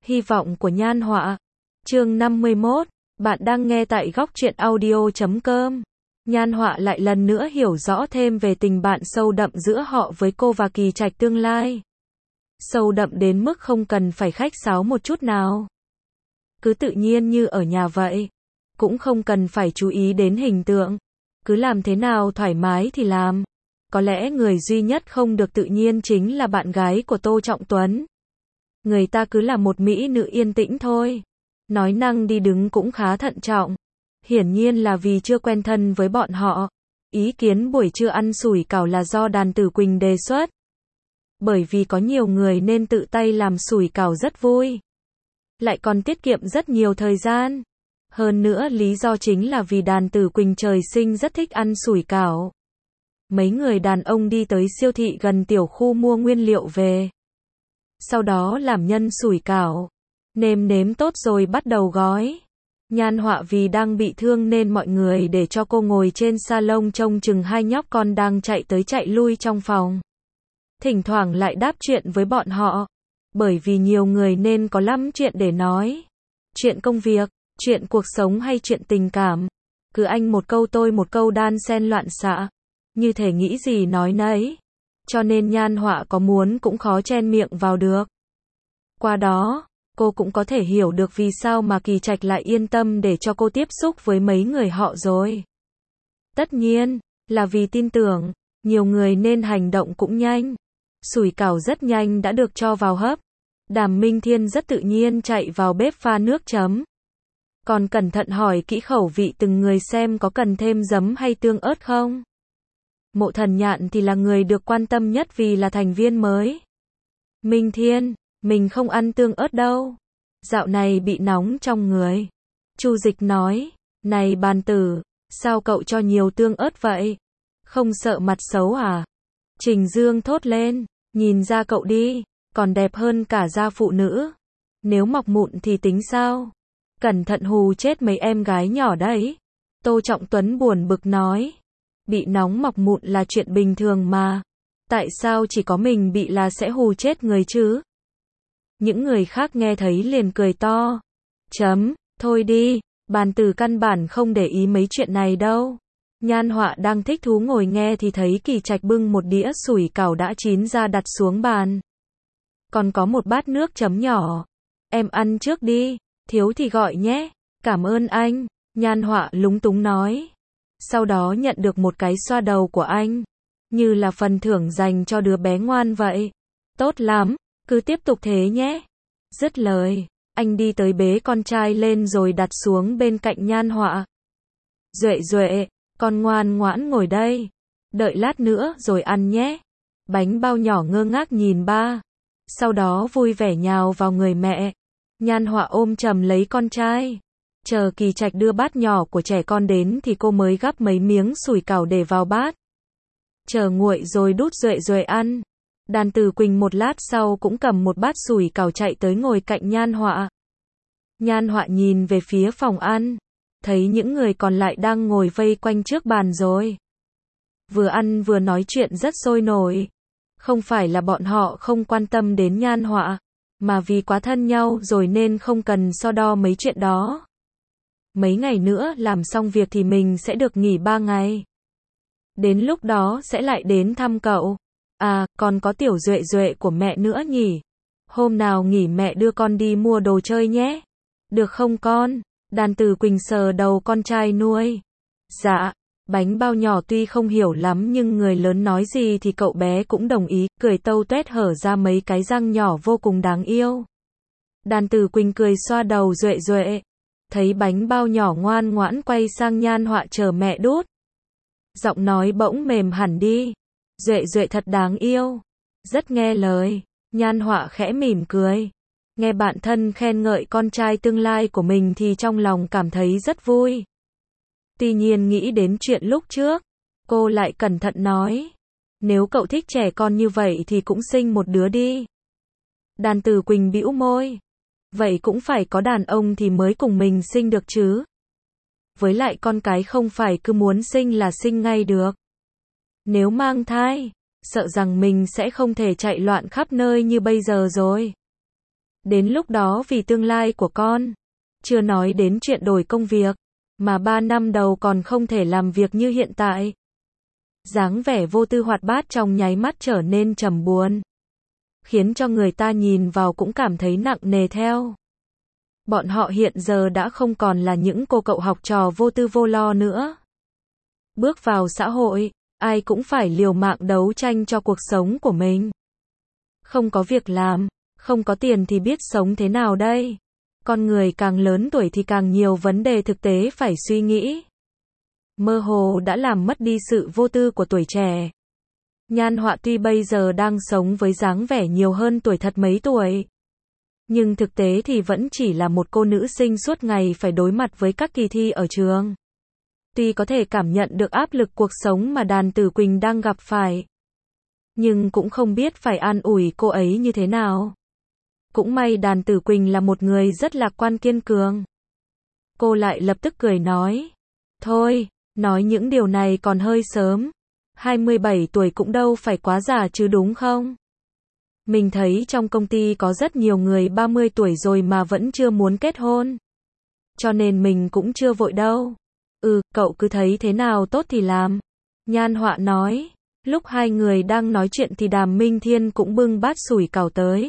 Hy vọng của Nhan Họa. Chương 51. Bạn đang nghe tại góc truyện audio.com. Nhan Họa lại lần nữa hiểu rõ thêm về tình bạn sâu đậm giữa họ với cô và Kỳ Trạch tương lai. Sâu đậm đến mức không cần phải khách sáo một chút nào. Cứ tự nhiên như ở nhà vậy. Cũng không cần phải chú ý đến hình tượng. Cứ làm thế nào thoải mái thì làm. Có lẽ người duy nhất không được tự nhiên chính là bạn gái của Tô Trọng Tuấn. Người ta cứ là một mỹ nữ yên tĩnh thôi. Nói năng đi đứng cũng khá thận trọng. Hiển nhiên là vì chưa quen thân với bọn họ. Ý kiến buổi trưa ăn sủi cảo là do Đàn Tử Quỳnh đề xuất. Bởi vì có nhiều người nên tự tay làm sủi cảo rất vui. Lại còn tiết kiệm rất nhiều thời gian. Hơn nữa lý do chính là vì Đàn Tử Quỳnh trời sinh rất thích ăn sủi cảo. Mấy người đàn ông đi tới siêu thị gần tiểu khu mua nguyên liệu về. Sau đó làm nhân sủi cảo. Nêm nếm tốt rồi bắt đầu gói. Nhan Họa vì đang bị thương nên mọi người để cho cô ngồi trên salon trông chừng hai nhóc con đang chạy tới chạy lui trong phòng. Thỉnh thoảng lại đáp chuyện với bọn họ. Bởi vì nhiều người nên có lắm chuyện để nói. Chuyện công việc, chuyện cuộc sống hay chuyện tình cảm. Cứ anh một câu tôi một câu đan xen loạn xạ. Như thể nghĩ gì nói nấy. Cho nên Nhan Họa có muốn cũng khó chen miệng vào được. Qua đó, cô cũng có thể hiểu được vì sao mà Kỳ Trạch lại yên tâm để cho cô tiếp xúc với mấy người họ rồi. Tất nhiên, là vì tin tưởng, nhiều người nên hành động cũng nhanh. Sủi cảo rất nhanh đã được cho vào hấp. Đàm Minh Thiên rất tự nhiên chạy vào bếp pha nước chấm. Còn cẩn thận hỏi kỹ khẩu vị từng người xem có cần thêm giấm hay tương ớt không. Mộ Thần Nhạn thì là người được quan tâm nhất vì là thành viên mới. Minh Thiên, mình không ăn tương ớt đâu. Dạo này bị nóng trong người. Chu Dịch nói, này Bàn Tử, sao cậu cho nhiều tương ớt vậy? Không sợ mặt xấu à? Trình Dương thốt lên, nhìn ra cậu đi, còn đẹp hơn cả da phụ nữ. Nếu mọc mụn thì tính sao? Cẩn thận hù chết mấy em gái nhỏ đấy. Tô Trọng Tuấn buồn bực nói, bị nóng mọc mụn là chuyện bình thường mà. Tại sao chỉ có mình bị là sẽ hù chết người chứ? Những người khác nghe thấy liền cười to. Thôi đi, Bàn Tử căn bản không để ý mấy chuyện này đâu. Nhan Họa đang thích thú ngồi nghe thì thấy Kỳ Trạch bưng một đĩa sủi cảo đã chín ra đặt xuống bàn. Còn có một bát nước chấm nhỏ. Em ăn trước đi, thiếu thì gọi nhé. Cảm ơn anh, Nhan Họa lúng túng nói. Sau đó nhận được một cái xoa đầu của anh. Như là phần thưởng dành cho đứa bé ngoan vậy. Tốt lắm, cứ tiếp tục thế nhé. Dứt lời, anh đi tới bế con trai lên rồi đặt xuống bên cạnh Nhan Họa. Duệ, con ngoan ngoãn ngồi đây. Đợi lát nữa rồi ăn nhé. Bánh bao nhỏ ngơ ngác nhìn ba. Sau đó vui vẻ nhào vào người mẹ. Nhan Họa ôm chầm lấy con trai. Chờ Kỳ Trạch đưa bát nhỏ của trẻ con đến thì cô mới gắp mấy miếng sủi cảo để vào bát. Chờ nguội rồi đút Duệ ăn. Đàn Tử Quỳnh một lát sau cũng cầm một bát sủi cảo chạy tới ngồi cạnh Nhan Họa. Nhan Họa nhìn về phía phòng ăn. Thấy những người còn lại đang ngồi vây quanh trước bàn rồi. Vừa ăn vừa nói chuyện rất sôi nổi. Không phải là bọn họ không quan tâm đến Nhan Họa, mà vì quá thân nhau rồi nên không cần so đo mấy chuyện đó. Mấy ngày nữa làm xong việc thì mình sẽ được nghỉ 3 ngày. Đến lúc đó sẽ lại đến thăm cậu. À, còn có tiểu Duệ của mẹ nữa nhỉ. Hôm nào nghỉ mẹ đưa con đi mua đồ chơi nhé. Được không con? Đàn Tử Quỳnh sờ đầu con trai nuôi. Dạ, bánh bao nhỏ tuy không hiểu lắm nhưng người lớn nói gì thì cậu bé cũng đồng ý, cười tâu tuét hở ra mấy cái răng nhỏ vô cùng đáng yêu. Đàn Tử Quỳnh cười xoa đầu Duệ. Thấy bánh bao nhỏ ngoan ngoãn quay sang Nhan Họa chờ mẹ đút. Giọng nói bỗng mềm hẳn đi. Duệ thật đáng yêu. Rất nghe lời. Nhan Họa khẽ mỉm cười. Nghe bạn thân khen ngợi con trai tương lai của mình thì trong lòng cảm thấy rất vui. Tuy nhiên nghĩ đến chuyện lúc trước, cô lại cẩn thận nói. Nếu cậu thích trẻ con như vậy thì cũng sinh một đứa đi. Đàn Tử Quỳnh bĩu môi. Vậy cũng phải có đàn ông thì mới cùng mình sinh được chứ. Với lại con cái không phải cứ muốn sinh là sinh ngay được. Nếu mang thai, sợ rằng mình sẽ không thể chạy loạn khắp nơi như bây giờ rồi. Đến lúc đó vì tương lai của con, chưa nói đến chuyện đổi công việc, mà 3 năm đầu còn không thể làm việc như hiện tại. Dáng vẻ vô tư hoạt bát trong nháy mắt trở nên trầm buồn, khiến cho người ta nhìn vào cũng cảm thấy nặng nề theo. Bọn họ hiện giờ đã không còn là những cô cậu học trò vô tư vô lo nữa. Bước vào xã hội, ai cũng phải liều mạng đấu tranh cho cuộc sống của mình. Không có việc làm, không có tiền thì biết sống thế nào đây? Con người càng lớn tuổi thì càng nhiều vấn đề thực tế phải suy nghĩ. Mơ hồ đã làm mất đi sự vô tư của tuổi trẻ. Nhan Họa tuy bây giờ đang sống với dáng vẻ nhiều hơn tuổi thật mấy tuổi, nhưng thực tế thì vẫn chỉ là một cô nữ sinh suốt ngày phải đối mặt với các kỳ thi ở trường. Tuy có thể cảm nhận được áp lực cuộc sống mà Đàn Tử Quỳnh đang gặp phải, nhưng cũng không biết phải an ủi cô ấy như thế nào. Cũng may Đàn Tử Quỳnh là một người rất lạc quan kiên cường. Cô lại lập tức cười nói, thôi, nói những điều này còn hơi sớm. 27 tuổi cũng đâu phải quá già chứ đúng không? Mình thấy trong công ty có rất nhiều người 30 tuổi rồi mà vẫn chưa muốn kết hôn. Cho nên mình cũng chưa vội đâu. Cậu cứ thấy thế nào tốt thì làm. Nhan Họa nói. Lúc hai người đang nói chuyện thì Đàm Minh Thiên cũng bưng bát sủi cảo tới.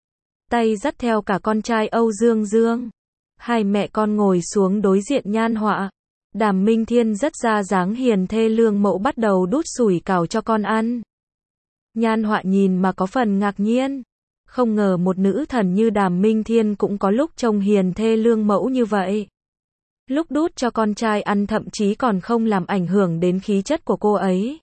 Tay dắt theo cả con trai Âu Dương Dương. Hai mẹ con ngồi xuống đối diện Nhan Họa. Đàm Minh Thiên rất ra dáng hiền thê lương mẫu bắt đầu đút sủi cảo cho con ăn. Nhan Họa nhìn mà có phần ngạc nhiên. Không ngờ một nữ thần như Đàm Minh Thiên cũng có lúc trông hiền thê lương mẫu như vậy. Lúc đút cho con trai ăn thậm chí còn không làm ảnh hưởng đến khí chất của cô ấy.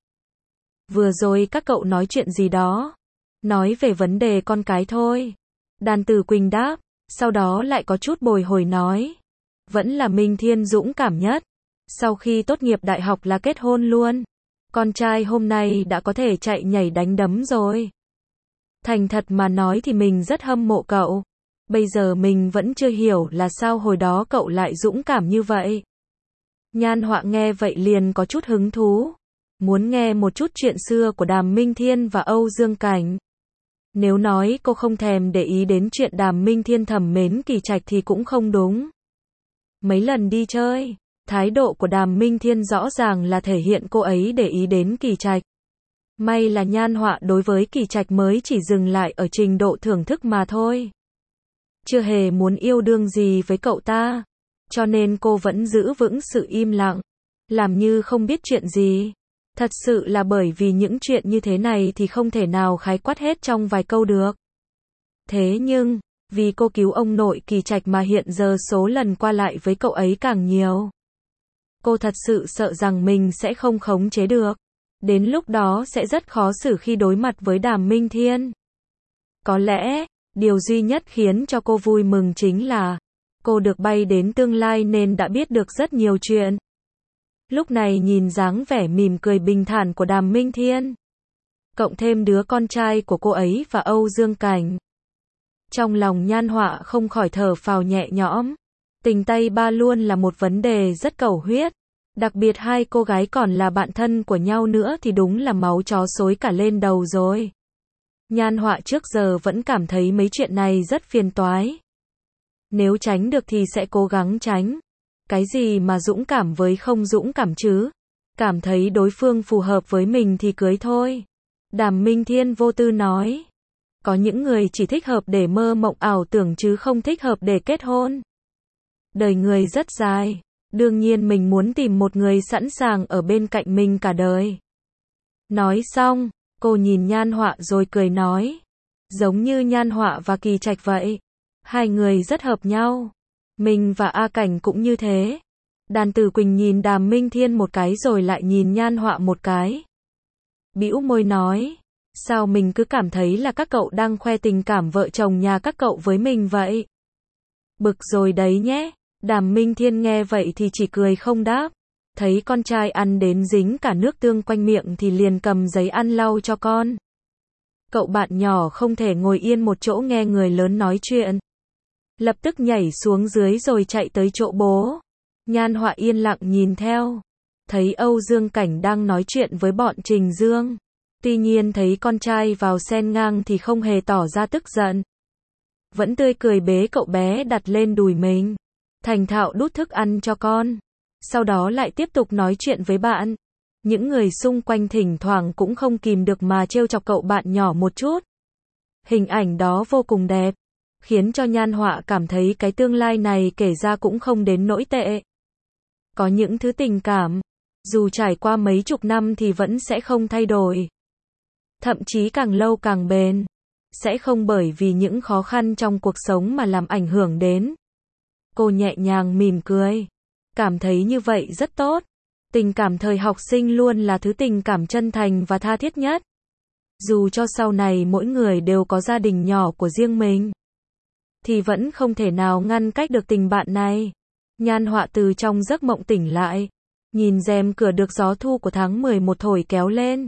Vừa rồi các cậu nói chuyện gì đó? Nói về vấn đề con cái thôi. Đàn Tử Quỳnh đáp, sau đó lại có chút bồi hồi nói. Vẫn là Minh Thiên dũng cảm nhất. Sau khi tốt nghiệp đại học là kết hôn luôn. Con trai hôm nay đã có thể chạy nhảy đánh đấm rồi. Thành thật mà nói thì mình rất hâm mộ cậu. Bây giờ mình vẫn chưa hiểu là sao hồi đó cậu lại dũng cảm như vậy. Nhan Họa nghe vậy liền có chút hứng thú. Muốn nghe một chút chuyện xưa của Đàm Minh Thiên và Âu Dương Cảnh. Nếu nói cô không thèm để ý đến chuyện Đàm Minh Thiên thầm mến Kỳ Trạch thì cũng không đúng. Mấy lần đi chơi, thái độ của Đàm Minh Thiên rõ ràng là thể hiện cô ấy để ý đến Kỳ Trạch. May là Nhan Họa đối với Kỳ Trạch mới chỉ dừng lại ở trình độ thưởng thức mà thôi. Chưa hề muốn yêu đương gì với cậu ta, cho nên cô vẫn giữ vững sự im lặng, làm như không biết chuyện gì. Thật sự là bởi vì những chuyện như thế này thì không thể nào khái quát hết trong vài câu được. Thế nhưng, vì cô cứu ông nội Kỳ Trạch mà hiện giờ số lần qua lại với cậu ấy càng nhiều. Cô thật sự sợ rằng mình sẽ không khống chế được. Đến lúc đó sẽ rất khó xử khi đối mặt với Đàm Minh Thiên. Có lẽ, điều duy nhất khiến cho cô vui mừng chính là cô được bay đến tương lai nên đã biết được rất nhiều chuyện. Lúc này nhìn dáng vẻ mỉm cười bình thản của Đàm Minh Thiên, cộng thêm đứa con trai của cô ấy và Âu Dương Cảnh, trong lòng Nhan Họa không khỏi thở phào nhẹ nhõm. Tình Tây Ba luôn là một vấn đề rất cầu huyết, đặc biệt hai cô gái còn là bạn thân của nhau nữa thì đúng là máu chó xối cả lên đầu rồi. Nhan Họa trước giờ vẫn cảm thấy mấy chuyện này rất phiền toái. Nếu tránh được thì sẽ cố gắng tránh. Cái gì mà dũng cảm với không dũng cảm chứ? Cảm thấy đối phương phù hợp với mình thì cưới thôi. Đàm Minh Thiên vô tư nói. Có những người chỉ thích hợp để mơ mộng ảo tưởng chứ không thích hợp để kết hôn. Đời người rất dài. Đương nhiên mình muốn tìm một người sẵn sàng ở bên cạnh mình cả đời. Nói xong, cô nhìn Nhan Họa rồi cười nói. Giống như Nhan Họa và Kỳ Trạch vậy. Hai người rất hợp nhau. Mình và A Cảnh cũng như thế. Đàn Tử Quỳnh nhìn Đàm Minh Thiên một cái rồi lại nhìn Nhan Họa một cái. Bĩu môi nói. Sao mình cứ cảm thấy là các cậu đang khoe tình cảm vợ chồng nhà các cậu với mình vậy? Bực rồi đấy nhé. Đàm Minh Thiên nghe vậy thì chỉ cười không đáp. Thấy con trai ăn đến dính cả nước tương quanh miệng thì liền cầm giấy ăn lau cho con. Cậu bạn nhỏ không thể ngồi yên một chỗ nghe người lớn nói chuyện. Lập tức nhảy xuống dưới rồi chạy tới chỗ bố. Nhan Họa yên lặng nhìn theo. Thấy Âu Dương Cảnh đang nói chuyện với bọn Trình Dương. Tuy nhiên thấy con trai vào xen ngang thì không hề tỏ ra tức giận. vẫn tươi cười bế cậu bé đặt lên đùi mình, thành thạo đút thức ăn cho con, sau đó lại tiếp tục nói chuyện với bạn. Những người xung quanh thỉnh thoảng cũng không kìm được mà trêu chọc cậu bạn nhỏ một chút. Hình ảnh đó vô cùng đẹp, khiến cho Nhan Họa cảm thấy cái tương lai này kể ra cũng không đến nỗi tệ. Có những thứ tình cảm, dù trải qua mấy chục năm thì vẫn sẽ không thay đổi. Thậm chí càng lâu càng bền. Sẽ không bởi vì những khó khăn trong cuộc sống mà làm ảnh hưởng đến. Cô nhẹ nhàng mỉm cười. Cảm thấy như vậy rất tốt. Tình cảm thời học sinh luôn là thứ tình cảm chân thành và tha thiết nhất. Dù cho sau này mỗi người đều có gia đình nhỏ của riêng mình, thì vẫn không thể nào ngăn cách được tình bạn này. Nhan Họa từ trong giấc mộng tỉnh lại, nhìn rèm cửa được gió thu của tháng 11 thổi kéo lên.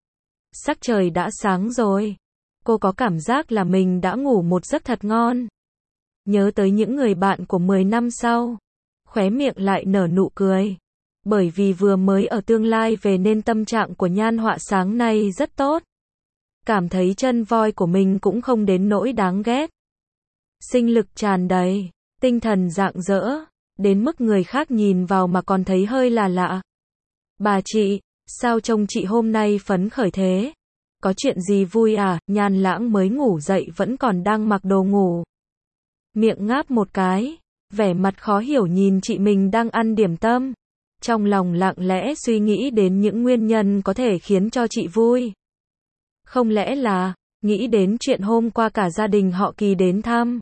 Sắc trời đã sáng rồi. Cô có cảm giác là mình đã ngủ một giấc thật ngon. Nhớ tới những người bạn của 10 năm sau, khóe miệng lại nở nụ cười. Bởi vì vừa mới ở tương lai về nên tâm trạng của Nhan Họa sáng nay rất tốt. Cảm thấy chân voi của mình cũng không đến nỗi đáng ghét. Sinh lực tràn đầy, tinh thần rạng rỡ, đến mức người khác nhìn vào mà còn thấy hơi là lạ. Bà chị, sao trông chị hôm nay phấn khởi thế? Có chuyện gì vui à? Nhan Lãng mới ngủ dậy vẫn còn đang mặc đồ ngủ. Miệng ngáp một cái, vẻ mặt khó hiểu nhìn chị mình đang ăn điểm tâm. Trong lòng lặng lẽ suy nghĩ đến những nguyên nhân có thể khiến cho chị vui. Không lẽ là, nghĩ đến chuyện hôm qua cả gia đình họ Kỳ đến thăm.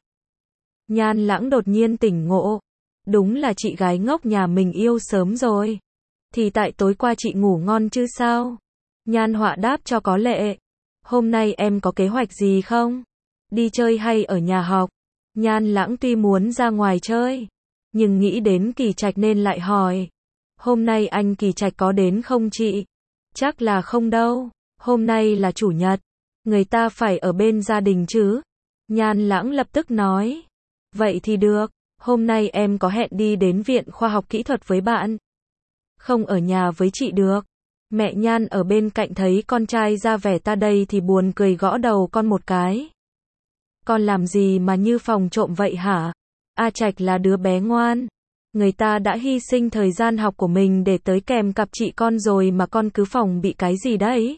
Nhan Lãng đột nhiên tỉnh ngộ. Đúng là chị gái ngốc nhà mình yêu sớm rồi. Thì tại tối qua chị ngủ ngon chứ sao? Nhan Họa đáp cho có lệ. Hôm nay em có kế hoạch gì không? Đi chơi hay ở nhà học? Nhan Lãng tuy muốn ra ngoài chơi, nhưng nghĩ đến Kỳ Trạch nên lại hỏi. Hôm nay anh Kỳ Trạch có đến không chị? Chắc là không đâu. Hôm nay là chủ nhật. Người ta phải ở bên gia đình chứ. Nhan Lãng lập tức nói. Vậy thì được. Hôm nay em có hẹn đi đến Viện Khoa học Kỹ thuật với bạn. Không ở nhà với chị được. Mẹ Nhan ở bên cạnh thấy con trai ra vẻ ta đây thì buồn cười gõ đầu con một cái. Con làm gì mà như phòng trộm vậy hả? A Trạch là đứa bé ngoan. Người ta đã hy sinh thời gian học của mình để tới kèm cặp chị con rồi mà con cứ phòng bị cái gì đấy?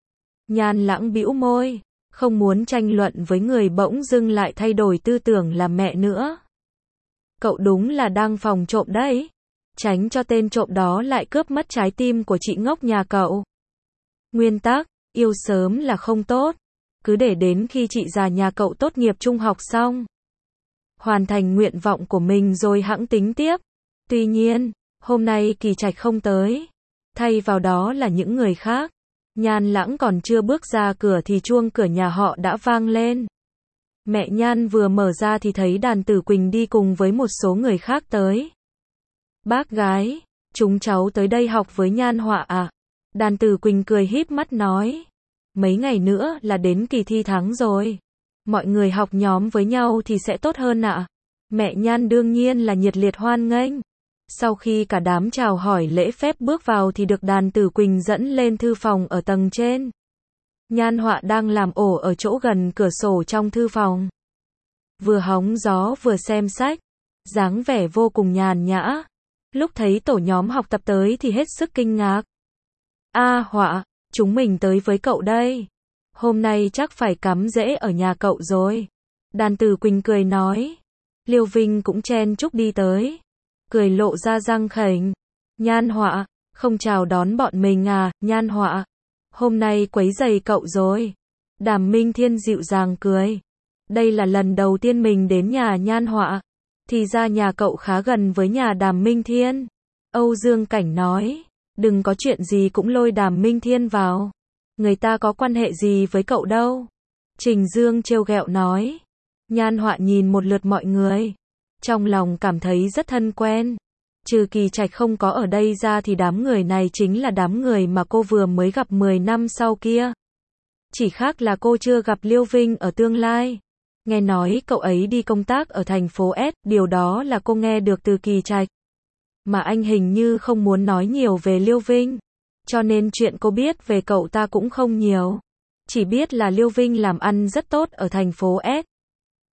Nhan Lãng bĩu môi, không muốn tranh luận với người bỗng dưng lại thay đổi tư tưởng làm mẹ nữa. Cậu đúng là đang phòng trộm đấy. Tránh cho tên trộm đó lại cướp mất trái tim của chị ngốc nhà cậu. Nguyên tắc, yêu sớm là không tốt. Cứ để đến khi chị già nhà cậu tốt nghiệp trung học xong, hoàn thành nguyện vọng của mình rồi hẵng tính tiếp. Tuy nhiên, hôm nay Kỳ Trạch không tới. Thay vào đó là những người khác. Nhan Lãng còn chưa bước ra cửa thì chuông cửa nhà họ đã vang lên. Mẹ Nhan vừa mở ra thì thấy Đàn Tử Quỳnh đi cùng với một số người khác tới. Bác gái, chúng cháu tới đây học với Nhan Họa à? Đàn Tử Quỳnh cười híp mắt nói. Mấy ngày nữa là đến kỳ thi tháng rồi. Mọi người học nhóm với nhau thì sẽ tốt hơn ạ. Mẹ Nhan đương nhiên là nhiệt liệt hoan nghênh. Sau khi cả đám chào hỏi lễ phép bước vào thì được Đàn Tử Quỳnh dẫn lên thư phòng ở tầng trên. Nhan Họa đang làm ổ ở chỗ gần cửa sổ trong thư phòng. Vừa hóng gió vừa xem sách. Dáng vẻ vô cùng nhàn nhã. Lúc thấy tổ nhóm học tập tới thì hết sức kinh ngạc. A Họa, chúng mình tới với cậu đây. Hôm nay chắc phải cắm rễ ở nhà cậu rồi. Đàn Tử Quỳnh cười nói. Liêu Vinh cũng chen chúc đi tới. Cười lộ ra răng khểnh. Nhan Họa, không chào đón bọn mình à? Nhan Họa, hôm nay quấy rầy cậu rồi. Đàm Minh Thiên dịu dàng cười. Đây là lần đầu tiên mình đến nhà Nhan Họa. Thì ra nhà cậu khá gần với nhà Đàm Minh Thiên. Âu Dương Cảnh nói. Đừng có chuyện gì cũng lôi Đàm Minh Thiên vào. Người ta có quan hệ gì với cậu đâu. Trình Dương trêu ghẹo nói. Nhan Họa nhìn một lượt mọi người. Trong lòng cảm thấy rất thân quen. Trừ Kỳ Trạch không có ở đây ra thì đám người này chính là đám người mà cô vừa mới gặp 10 năm sau kia. Chỉ khác là cô chưa gặp Liêu Vinh ở tương lai. Nghe nói cậu ấy đi công tác ở thành phố S, điều đó là cô nghe được từ Kỳ Trạch. Mà anh hình như không muốn nói nhiều về Liêu Vinh. Cho nên chuyện cô biết về cậu ta cũng không nhiều. Chỉ biết là Liêu Vinh làm ăn rất tốt ở thành phố S.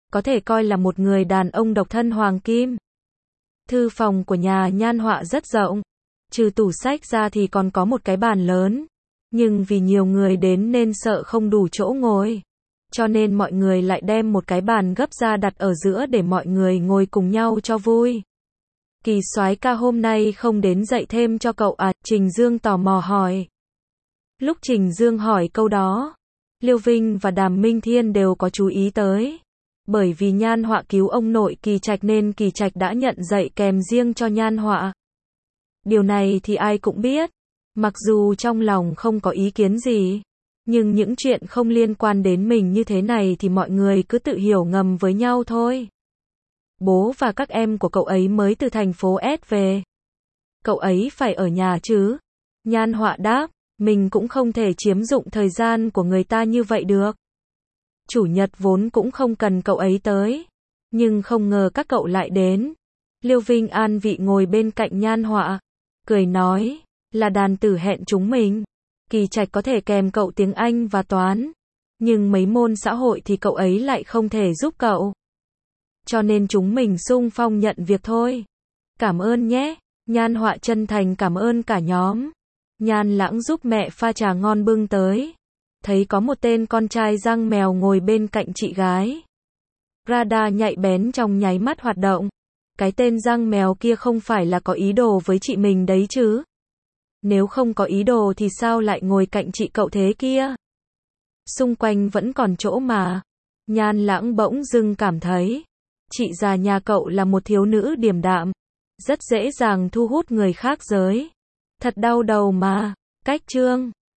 có thể coi là một người đàn ông độc thân hoàng kim. Thư phòng của nhà Nhan Họa rất rộng, trừ tủ sách ra thì còn có một cái bàn lớn, nhưng vì nhiều người đến nên sợ không đủ chỗ ngồi, cho nên mọi người lại đem một cái bàn gấp ra đặt ở giữa để mọi người ngồi cùng nhau cho vui. Kỳ soái ca hôm nay không đến dạy thêm cho cậu à? Trình Dương tò mò hỏi. Lúc Trình Dương hỏi câu đó, Liêu Vinh và Đàm Minh Thiên đều có chú ý tới. Bởi vì Nhan Họa cứu ông nội Kỳ Trạch nên Kỳ Trạch đã nhận dạy kèm riêng cho Nhan Họa. Điều này thì ai cũng biết, mặc dù trong lòng không có ý kiến gì, nhưng những chuyện không liên quan đến mình như thế này thì mọi người cứ tự hiểu ngầm với nhau thôi. Bố và các em của cậu ấy mới từ thành phố S về. Cậu ấy phải ở nhà chứ? Nhan Họa đáp, mình cũng không thể chiếm dụng thời gian của người ta như vậy được. Chủ nhật vốn cũng không cần cậu ấy tới, nhưng không ngờ các cậu lại đến. Liêu Vinh an vị ngồi bên cạnh Nhan Họa, cười nói, là đàn tử hẹn chúng mình. Kỳ Trạch có thể kèm cậu tiếng Anh và toán, nhưng mấy môn xã hội thì cậu ấy lại không thể giúp cậu. Cho nên chúng mình xung phong nhận việc thôi. Cảm ơn nhé. Nhan Họa chân thành cảm ơn cả nhóm. Nhan Lãng giúp mẹ pha trà ngon bưng tới. Thấy có một tên con trai răng mèo ngồi bên cạnh chị gái. Radar nhạy bén trong nháy mắt hoạt động. Cái tên răng mèo kia không phải là có ý đồ với chị mình đấy chứ? Nếu không có ý đồ thì sao lại ngồi cạnh chị cậu thế kia? Xung quanh vẫn còn chỗ mà. Nhan Lãng bỗng dưng cảm thấy, chị già nhà cậu là một thiếu nữ điềm đạm, rất dễ dàng thu hút người khác giới. Thật đau đầu mà. Cách chương